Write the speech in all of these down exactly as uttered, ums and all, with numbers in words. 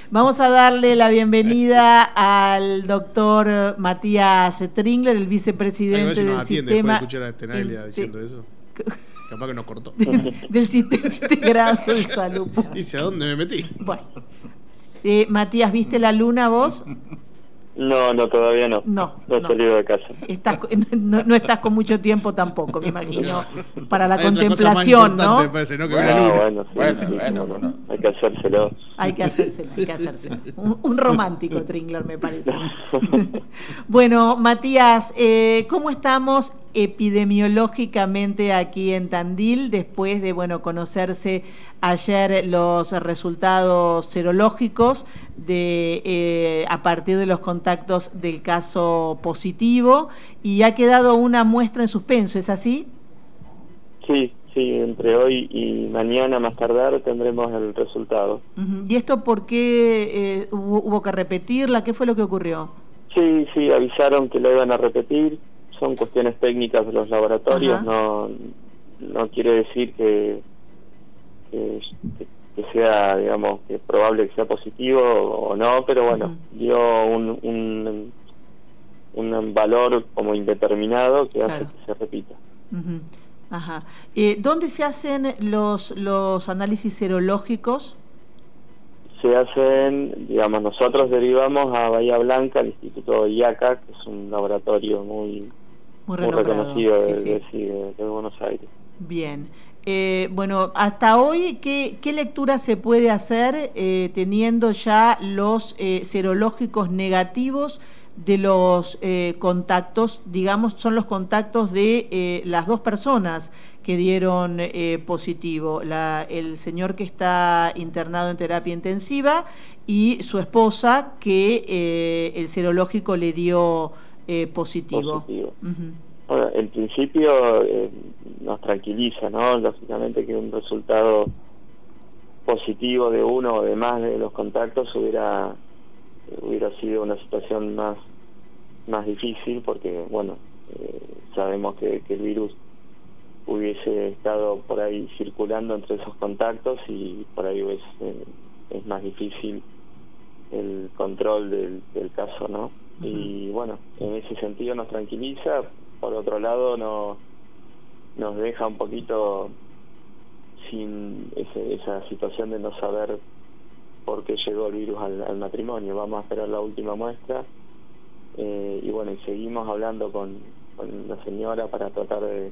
Vamos a darle la bienvenida al doctor Matías Tringler, el vicepresidente del sistema... Después de escuchar a Tenaglia diciendo eso. Capaz que nos cortó. Del sistema integrado de salud. Dice, ¿a dónde me metí? Bueno. Eh, Matías, ¿viste la luna vos? No, no, todavía no. No, no he no. salido de casa. Estás, no, no estás con mucho tiempo tampoco, me imagino, para la Hay contemplación, ¿no? Me parece, ¿no? Que Bueno, la luna. bueno, sí, Bueno, sí, bueno, sí, bueno. hay que hacérselo. Hay que hacérselo, hay que hacérselo. Un, un romántico Tringler, me parece. Bueno, Matías, eh, ¿cómo estamos epidemiológicamente aquí en Tandil después de, bueno, conocerse ayer los resultados serológicos de eh, a partir de los contactos del caso positivo, y ha quedado una muestra en suspenso, ¿es así? Sí, sí, entre hoy y mañana más tardar tendremos el resultado. Uh-huh. ¿Y esto por qué eh, hubo, hubo que repetirla? ¿Qué fue lo que ocurrió? Sí, sí, avisaron que la iban a repetir. Son cuestiones técnicas de los laboratorios. no no quiere decir que, que, que sea, digamos, que es probable que sea positivo o no, pero bueno, uh-huh. dio un, un, un valor como indeterminado que claro. hace que se repita. Uh-huh. Ajá. Eh, ¿Dónde se hacen los, los análisis serológicos? Se hacen, digamos, nosotros derivamos a Bahía Blanca, al Instituto I A C A, que es un laboratorio muy, muy, muy reconocido sí, de, sí. De, de, de, de Buenos Aires. Bien. Eh, bueno, hasta hoy, ¿qué, qué lectura se puede hacer eh, teniendo ya los eh, serológicos negativos de los eh, contactos, digamos, son los contactos de eh, las dos personas que dieron eh, positivo, la, el señor que está internado en terapia intensiva y su esposa que eh, el serológico le dio eh, positivo? Positivo. Uh-huh. Bueno, en principio eh, nos tranquiliza, ¿no? Lógicamente que un resultado positivo de uno o de más de los contactos hubiera hubiera sido una situación más más difícil, porque bueno, eh, sabemos que, que el virus hubiese estado por ahí circulando entre esos contactos y por ahí hubiese, eh, es más difícil el control del, del caso, ¿no? Uh-huh. Y bueno, en ese sentido nos tranquiliza. Por otro lado, no, nos deja un poquito sin ese, esa situación de no saber por qué llegó el virus al, al matrimonio. Vamos a esperar la última muestra eh, y bueno, y seguimos hablando con, con la señora para tratar de,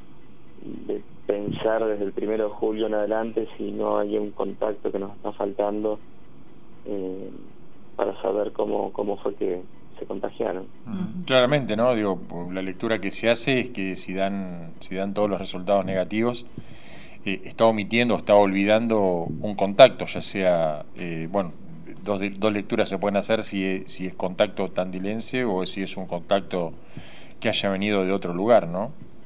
de pensar desde el primero de julio en adelante si no hay un contacto que nos está faltando eh, para saber cómo, cómo fue que se contagiaron. Uh-huh. Claramente, ¿no? Digo, la lectura que se hace es que si dan, si dan todos los resultados negativos, eh, está omitiendo o está olvidando un contacto, ya sea, eh, bueno, dos, dos lecturas se pueden hacer si es, si es contacto tandilense o si es un contacto que haya venido de otro lugar, ¿no?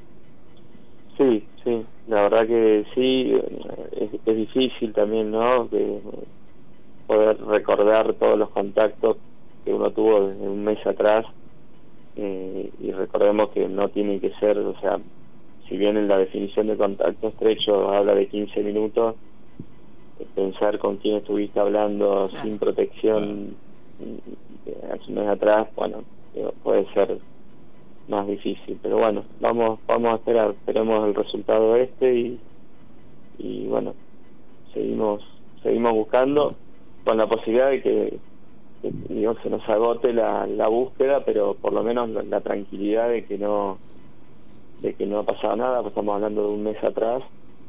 Sí, sí, la verdad que sí, es, es difícil también, ¿no? De poder recordar todos los contactos que uno tuvo desde un mes atrás, eh, y recordemos que no tiene que ser, o sea, si bien en la definición de contacto estrecho habla de quince minutos, pensar con quién estuviste hablando sin protección hace un mes atrás, bueno, puede ser más difícil, pero bueno, vamos vamos a esperar, esperemos el resultado este y y bueno, seguimos seguimos buscando con la posibilidad de que, que digo, se nos agote la, la búsqueda, pero por lo menos la, la tranquilidad de que no de que no ha pasado nada, pues estamos hablando de un mes atrás,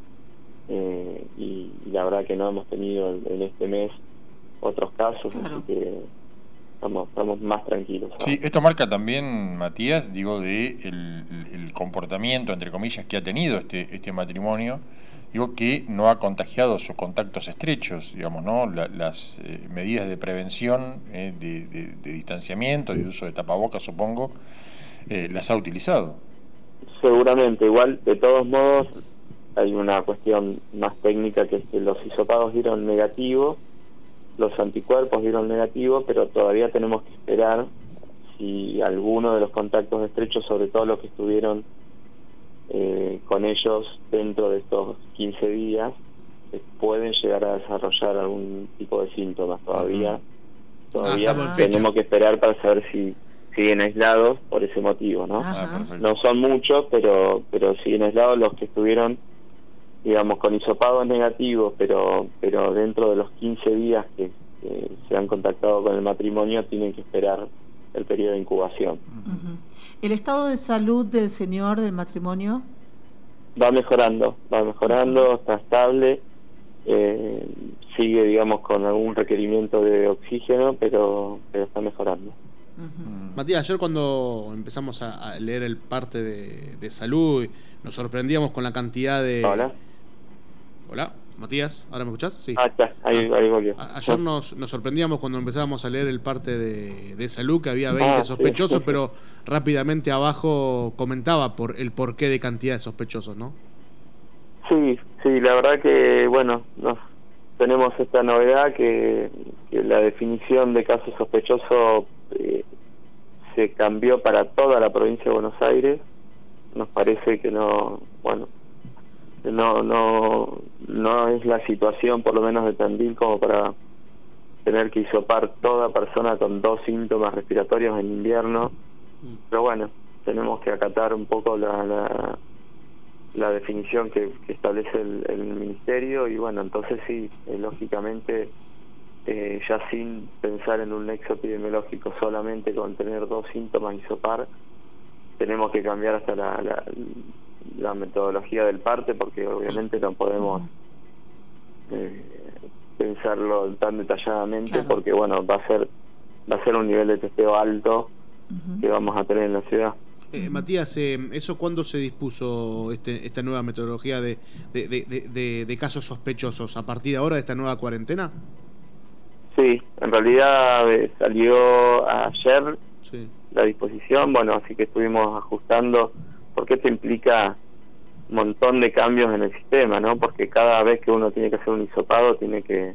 eh, y, y la verdad que no hemos tenido en este mes otros casos, claro. Así que estamos, estamos más tranquilos, ¿sabes? Sí, esto marca también, Matías, digo, de el, el comportamiento, entre comillas, que ha tenido este, este matrimonio, digo, que no ha contagiado sus contactos estrechos, digamos, ¿no? La, las eh, medidas de prevención, eh, de, de, de distanciamiento y de uso de tapabocas, supongo, eh, las ha utilizado. Seguramente, igual, de todos modos, hay una cuestión más técnica, que es que los hisopados dieron negativo, los anticuerpos dieron negativo, pero todavía tenemos que esperar si alguno de los contactos estrechos, sobre todo los que estuvieron eh, con ellos dentro de estos quince días, eh, pueden llegar a desarrollar algún tipo de síntomas. Todavía, todavía Ah, tenemos que esperar para saber si siguen aislados por ese motivo, ¿no? Ajá. No son muchos, pero pero siguen aislados los que estuvieron, digamos, con hisopados negativos, pero pero dentro de los quince días que, que se han contactado con el matrimonio, tienen que esperar el periodo de incubación. Uh-huh. ¿El estado de salud del señor del matrimonio? Va mejorando, va mejorando, está estable, eh, sigue, digamos, con algún requerimiento de oxígeno, pero, pero está mejorando. Uh-huh. Matías, ayer cuando empezamos a, a leer el parte de, de salud, nos sorprendíamos con la cantidad de... Hola. Hola, Matías, ¿ahora me escuchás? Sí. Ah, está, ahí, Ah, ahí volvió. a- ayer nos, nos sorprendíamos cuando empezábamos a leer el parte de, de salud, que había veinte Ah, sí. sospechosos, pero rápidamente abajo comentaba por el porqué de cantidad de sospechosos, ¿no? Sí, sí, la verdad que, bueno, nos, tenemos esta novedad que, que la definición de caso sospechoso eh, se cambió para toda la provincia de Buenos Aires. Nos parece que no, bueno, que no, no, no es la situación, por lo menos de Tandil, como para tener que hisopar toda persona con dos síntomas respiratorios en invierno. Pero bueno, tenemos que acatar un poco la, la, la definición que, que establece el, el ministerio, y bueno, entonces sí, eh, lógicamente, eh, ya sin pensar en un nexo epidemiológico, solamente con tener dos síntomas y hisopar, tenemos que cambiar hasta la, la, la metodología del parte, porque obviamente no podemos eh, pensarlo tan detalladamente, Claro. porque bueno, va a ser va a ser un nivel de testeo alto Uh-huh. que vamos a tener en la ciudad. Eh, Matías, eh, ¿eso cuándo se dispuso este, esta nueva metodología de, de, de, de, de, de casos sospechosos? ¿A partir de ahora de esta nueva cuarentena? Sí, en realidad eh, salió ayer Sí. la disposición, bueno, así que estuvimos ajustando, porque esto implica un montón de cambios en el sistema, ¿no? Porque cada vez que uno tiene que hacer un hisopado, tiene que,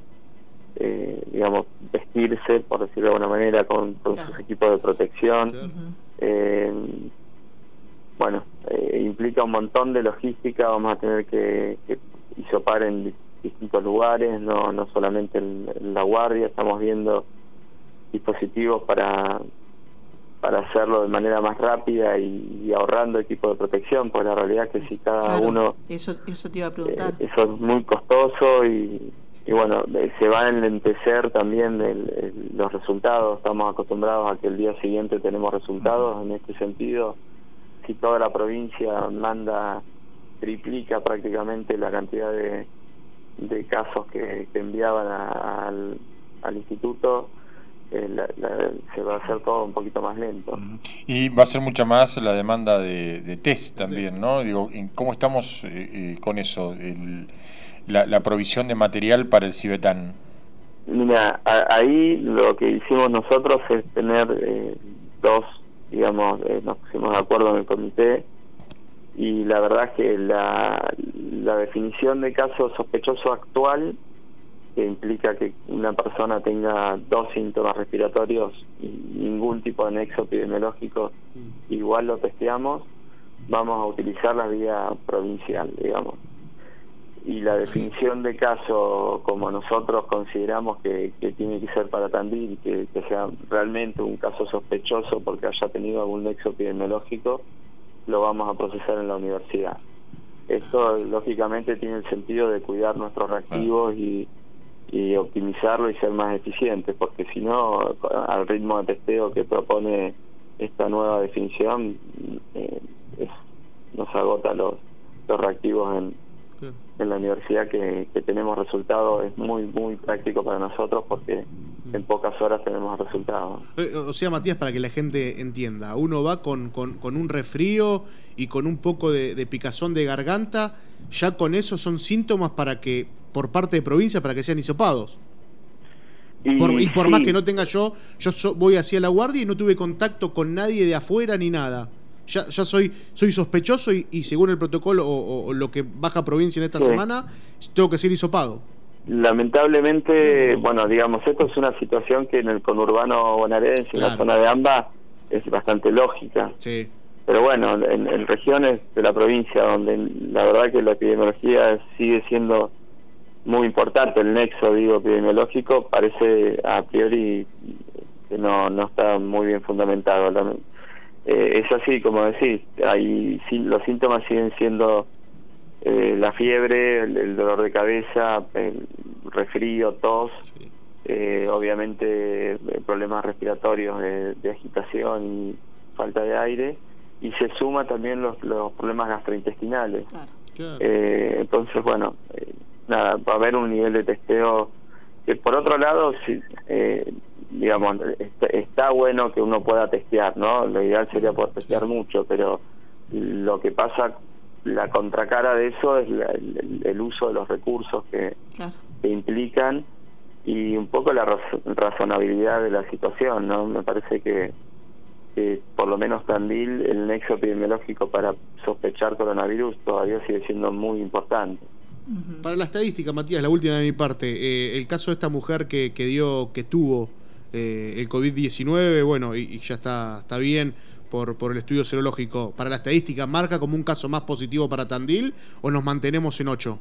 eh, digamos, vestirse, por decirlo de alguna manera, con, con Claro. sus equipos de protección. Claro. Uh-huh. Eh, bueno, eh, implica un montón de logística, vamos a tener que, que hisopar en di- distintos lugares, no, no solamente en, en La Guardia, estamos viendo dispositivos para para hacerlo de manera más rápida y, y ahorrando equipo de protección, pues la realidad es que si cada Claro, uno, eso, eso te iba a eh, preguntar. eso es muy costoso y, y bueno, eh, se va a enlentecer también el, el- los resultados. Estamos acostumbrados a que el día siguiente tenemos resultados. En este sentido, si toda la provincia manda, triplica prácticamente la cantidad de, de casos que, que enviaban a- al, al instituto, eh, la- la- se va a hacer todo un poquito más lento. Y va a ser mucha más la demanda de, de test también, ¿no? Digo, ¿en ¿cómo estamos eh, eh, con eso? El, la, la provisión de material para el Cibetán. Mira, a- ahí lo que hicimos nosotros es tener eh, dos, digamos, eh, nos pusimos de acuerdo en el comité, y la verdad es que la, la definición de caso sospechoso actual, que implica que una persona tenga dos síntomas respiratorios y ningún tipo de nexo epidemiológico, igual lo testeamos, vamos a utilizar la vía provincial, digamos. Y la definición de caso, como nosotros consideramos que, que tiene que ser para Tandil, que, que sea realmente un caso sospechoso porque haya tenido algún nexo epidemiológico, lo vamos a procesar en la universidad. Esto lógicamente tiene el sentido de cuidar nuestros reactivos y, y optimizarlo y ser más eficientes, porque si no, al ritmo de testeo que propone esta nueva definición, eh, es, nos agota los, los reactivos en, Claro. en la universidad, que, que tenemos resultados. Es muy, muy práctico para nosotros porque en pocas horas tenemos resultados. Eh, O sea, Matías, para que la gente entienda, uno va con, con, con un resfrío y con un poco de, de picazón de garganta, ya con eso son síntomas para que, por parte de provincia, para que sean hisopados. Y, Por, y por sí, más que no tenga yo, yo so- voy hacia la guardia y no tuve contacto con nadie de afuera ni nada. Ya, ya soy soy sospechoso y, y según el protocolo o, o- o lo que baja provincia en esta Sí. semana, tengo que ser hisopado. lamentablemente, bueno, digamos, esto es una situación que en el conurbano bonaerense, en la Claro. zona de AMBA, es bastante lógica. Sí. Pero bueno, en, en regiones de la provincia donde la verdad que la epidemiología sigue siendo muy importante el nexo, digo, epidemiológico, parece a priori que no, no está muy bien fundamentado. La, eh, es así, como decís, hay, los síntomas siguen siendo eh, la fiebre, el, el dolor de cabeza, el resfrío, tos, sí. eh, obviamente problemas respiratorios de, de agitación y falta de aire, y se suma también los, los problemas gastrointestinales. Claro. Claro. Eh, entonces, bueno, eh, nada, va a haber un nivel de testeo que, por otro lado, sí, eh, digamos, está, está bueno que uno pueda testear, ¿no? Lo ideal sería poder testear mucho, pero lo que pasa, la contracara de eso es la, el, el uso de los recursos que, claro. que implican, y un poco la raz razonabilidad de la situación, ¿no? Me parece que, que por lo menos Tandil, el nexo epidemiológico para sospechar coronavirus todavía sigue siendo muy importante. Para la estadística, Matías, la última de mi parte, eh, el caso de esta mujer que, que dio, que tuvo eh, el COVID diecinueve, bueno, y, y ya está, está bien por, por el estudio serológico, ¿para la estadística marca como un caso más positivo para Tandil o nos mantenemos en ocho?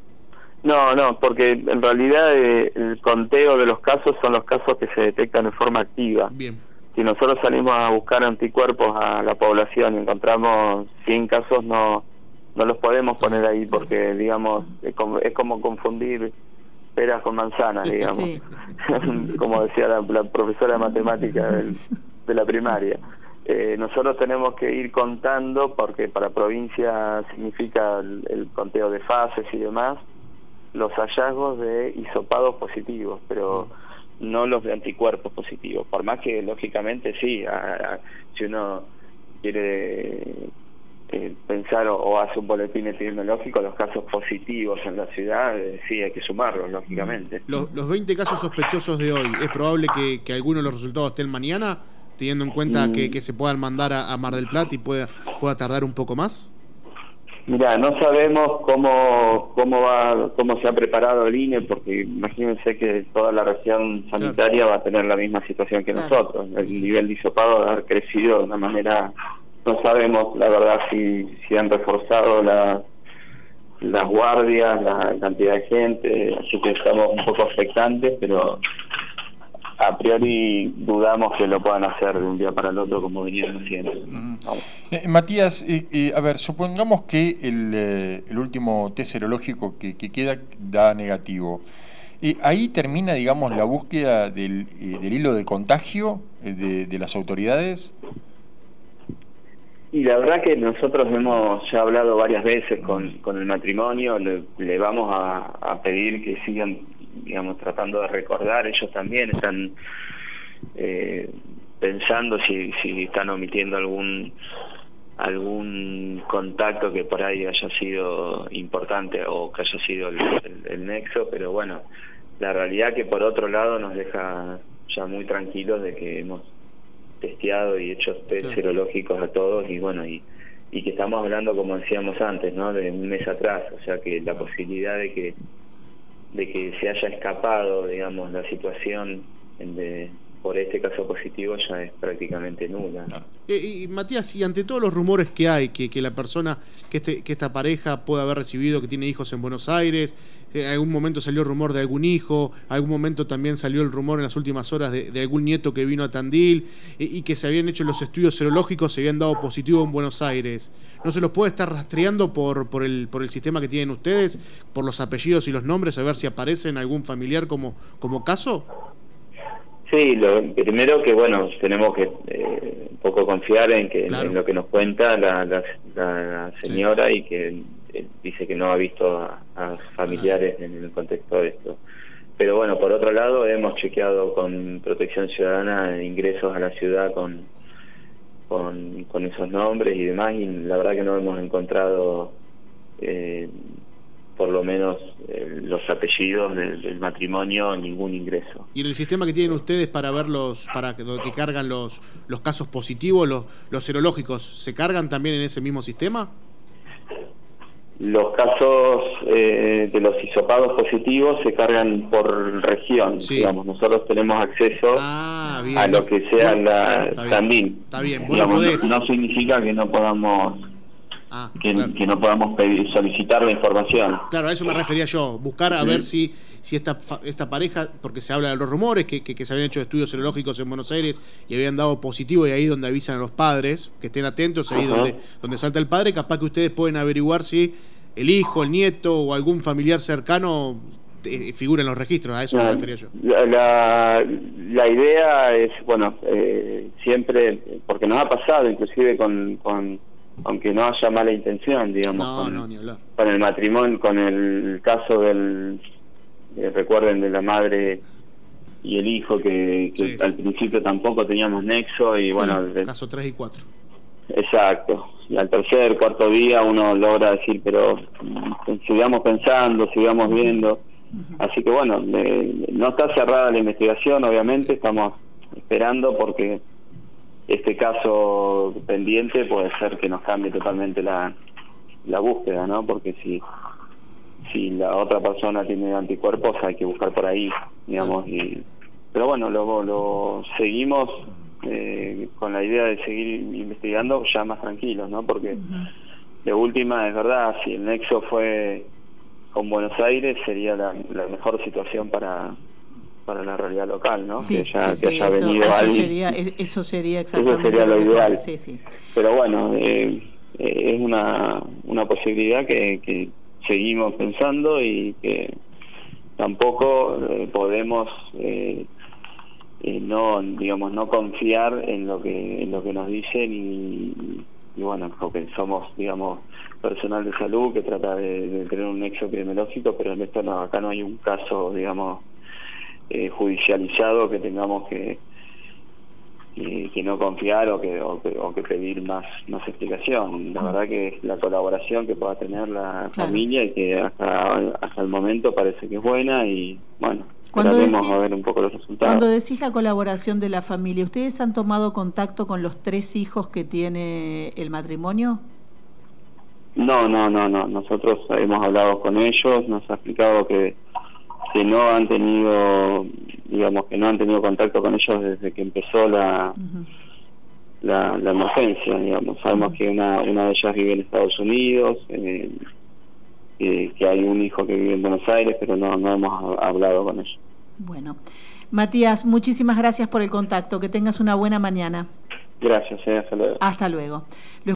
No, no, porque en realidad eh, el conteo de los casos son los casos que se detectan de forma activa. Bien. Si nosotros salimos a buscar anticuerpos a la población y encontramos cien casos, no no los podemos poner ahí porque, digamos, es como, es como confundir peras con manzanas, digamos. Sí. Como decía la, la profesora de matemática del, de la primaria. Eh, nosotros tenemos que ir contando, porque para provincia significa el, el conteo de fases y demás, los hallazgos de hisopados positivos, pero no los de anticuerpos positivos, por más que lógicamente sí, a, a, si uno quiere eh, pensar o, o hace un boletín epidemiológico, los casos positivos en la ciudad, eh, sí hay que sumarlos, lógicamente. Los, los veinte casos sospechosos de hoy, ¿es probable que, que algunos de los resultados estén mañana, teniendo en cuenta mm. que, que se puedan mandar a, a Mar del Plata y pueda, pueda tardar un poco más? Mira, no sabemos cómo cómo va cómo se ha preparado el I N E, porque imagínense que toda la región sanitaria claro. va a tener la misma situación que claro. nosotros. El sí. nivel de hisopado ha crecido de una manera, no sabemos la verdad si si han reforzado la, las guardias, la cantidad de gente, así que estamos un poco expectantes, pero a priori dudamos que lo puedan hacer de un día para el otro como venían haciendo. Mm. Eh, Matías, eh, eh, a ver, supongamos que el, eh, el último test serológico que, que queda da negativo. Eh, ¿Ahí termina, digamos, la búsqueda del, eh, del hilo de contagio eh, de, de las autoridades? Y la verdad que nosotros hemos ya hablado varias veces con, con el matrimonio, le, le vamos a, a pedir que sigan, digamos, tratando de recordar. Ellos también están eh, pensando si, si están omitiendo algún algún contacto que por ahí haya sido importante o que haya sido el, el, el nexo, pero bueno, la realidad que por otro lado nos deja ya muy tranquilos de que hemos testeado y hecho test sí. serológicos a todos, y bueno, y, y que estamos hablando, como decíamos antes, ¿no?, de un mes atrás, o sea que la posibilidad de que de que se haya escapado, digamos, la situación de, por este caso positivo ya es prácticamente nula. Eh, y Matías, y ante todos los rumores que hay, que, que la persona, que este que esta pareja puede haber recibido, que tiene hijos en Buenos Aires, en algún momento salió el rumor de algún hijo, algún momento también salió el rumor en las últimas horas de, de algún nieto que vino a Tandil, eh, y que se habían hecho los estudios serológicos, se habían dado positivo en Buenos Aires. ¿No se los puede estar rastreando por, por, el, por el sistema que tienen ustedes, por los apellidos y los nombres, a ver si aparece en algún familiar como, como caso? Sí, lo primero que, bueno, tenemos que eh, un poco confiar en que claro. en lo que nos cuenta la, la, la señora sí. y que eh, dice que no ha visto a, a familiares claro. en el contexto de esto. Pero bueno, por otro lado, hemos chequeado con Protección Ciudadana ingresos a la ciudad con, con, con esos nombres y demás, y la verdad que no hemos encontrado eh, por lo menos eh, los apellidos del, del matrimonio, ningún ingreso. ¿Y en el sistema que tienen ustedes para ver los, para que, que cargan los, los casos positivos, los, los serológicos, se cargan también en ese mismo sistema? Los casos eh, de los hisopados positivos se cargan por región, sí. digamos, nosotros tenemos acceso ah, bien, a lo que sea bueno, la está Tandil. Está bien, digamos, no, no significa que no podamos Ah, que, claro. que no podamos pedir, solicitar la información. Claro, a eso me refería yo, buscar a Sí. ver si, si esta, esta pareja, porque se habla de los rumores, que, que, que se habían hecho estudios serológicos en Buenos Aires y habían dado positivo, y ahí donde avisan a los padres, que estén atentos, ahí Ajá. donde, donde salta el padre, capaz que ustedes pueden averiguar si el hijo, el nieto o algún familiar cercano eh, figura en los registros, a eso No, me refería yo. La, la, la idea es, bueno, eh, siempre, porque nos ha pasado inclusive con, con, aunque no haya mala intención, digamos, No, con, no, ni hablar. con el matrimonio, con el caso del, eh, recuerden, de la madre y el hijo, que, que Sí. al principio tampoco teníamos nexo, y Sí. bueno, de- Caso tres y cuatro. exacto, y al tercer, cuarto día uno logra decir, pero mm, sigamos pensando, sigamos viendo. Así que bueno, eh, no está cerrada la investigación, obviamente, estamos esperando porque este caso pendiente puede ser que nos cambie totalmente la, la búsqueda, ¿no? Porque si si la otra persona tiene anticuerpos hay que buscar por ahí, digamos. Y, pero bueno, lo, lo seguimos eh, con la idea de seguir investigando ya más tranquilos, ¿no? Porque de última, es verdad, si el nexo fue con Buenos Aires sería la, la mejor situación para para la realidad local, ¿no? Sí, que ya sí, que sí, haya eso, venido eso alguien. sería, eso sería exactamente sería lo mejor. ideal. Sí, sí. Pero bueno, eh, eh, es una una posibilidad que, que seguimos pensando y que tampoco eh, podemos eh, eh, no digamos no confiar en lo que en lo que nos dicen y, y bueno, porque somos, digamos, personal de salud que trata de, de tener un nexo epidemiológico, pero en esto no, acá no hay un caso, digamos, eh, judicializado que tengamos que, que que no confiar o que, o que o que pedir más más explicación. La verdad que es la colaboración que pueda tener la Claro. familia y que hasta hasta el momento parece que es buena y bueno, Cuando esperaremos decís- a ver un poco los resultados. Cuando decís la colaboración de la familia, ¿ustedes han tomado contacto con los tres hijos que tiene el matrimonio? No, no, no, no. Nosotros hemos hablado con ellos, nos ha explicado que que no han tenido, digamos, que no han tenido contacto con ellos desde que empezó la Ujú. la, la emergencia, digamos. Sabemos Ujú. que una una de ellas vive en Estados Unidos, eh, que, que hay un hijo que vive en Buenos Aires, pero no no hemos hablado con ellos. Bueno, Matías, muchísimas gracias por el contacto. Que tengas una buena mañana. Gracias, eh, hasta luego. Hasta luego. Lo